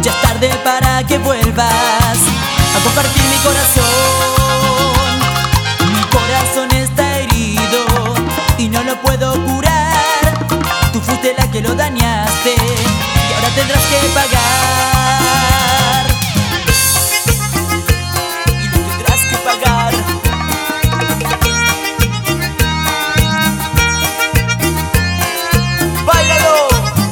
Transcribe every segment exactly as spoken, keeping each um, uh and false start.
Ya es tarde para que vuelvas a compartir mi corazón. Mi corazón está herido y no lo puedo curar. Tú fuiste la que lo dañaste y ahora tendrás que pagar. Y lo tendrás que pagar. ¡Báilalo!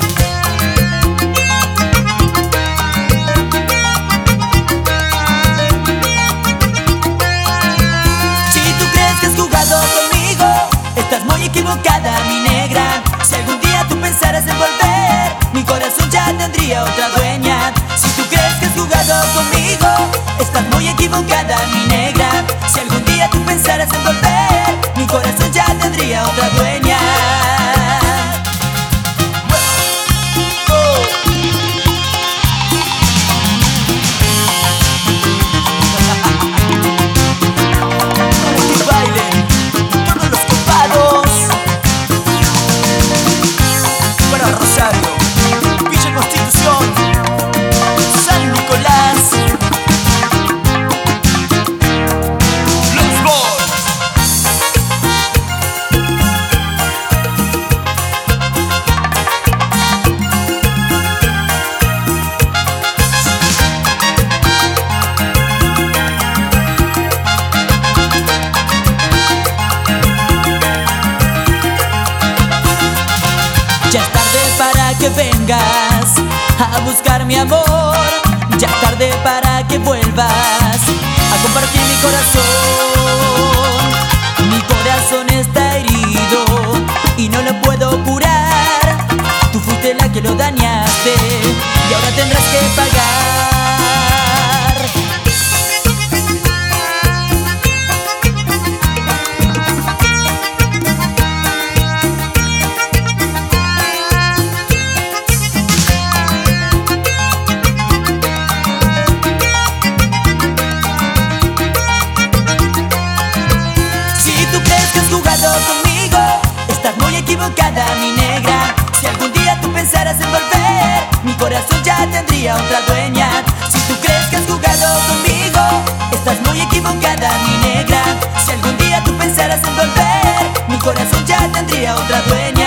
Si tú crees que has jugado conmigo, estás muy equivocada, mi negra. Si algún día tú pensaras en volver, mi corazón ya tendría otra dueña. Si tú crees que has jugado conmigo, estás muy equivocada, mi negra. Si algún día tú pensaras en volver, mi corazón ya tendría otra dueña. Que bailen todos los copados. Para Rosario, Villa Constitución, San Nicolás, Los Boys. Ya es tarde para que vengas a buscar mi amor. Ya es tarde para que vuelvas a compartir mi corazón. Mi corazón está herido y no lo puedo curar. Tú fuiste la que lo dañaste y ahora tendrás que pagar. Jugado conmigo, estás muy equivocada, mi negra. Si algún día tú pensaras en volver, mi corazón ya tendría otra dueña. Si tú crees que has jugado conmigo, estás muy equivocada, mi negra. Si algún día tú pensaras en volver, mi corazón ya tendría otra dueña.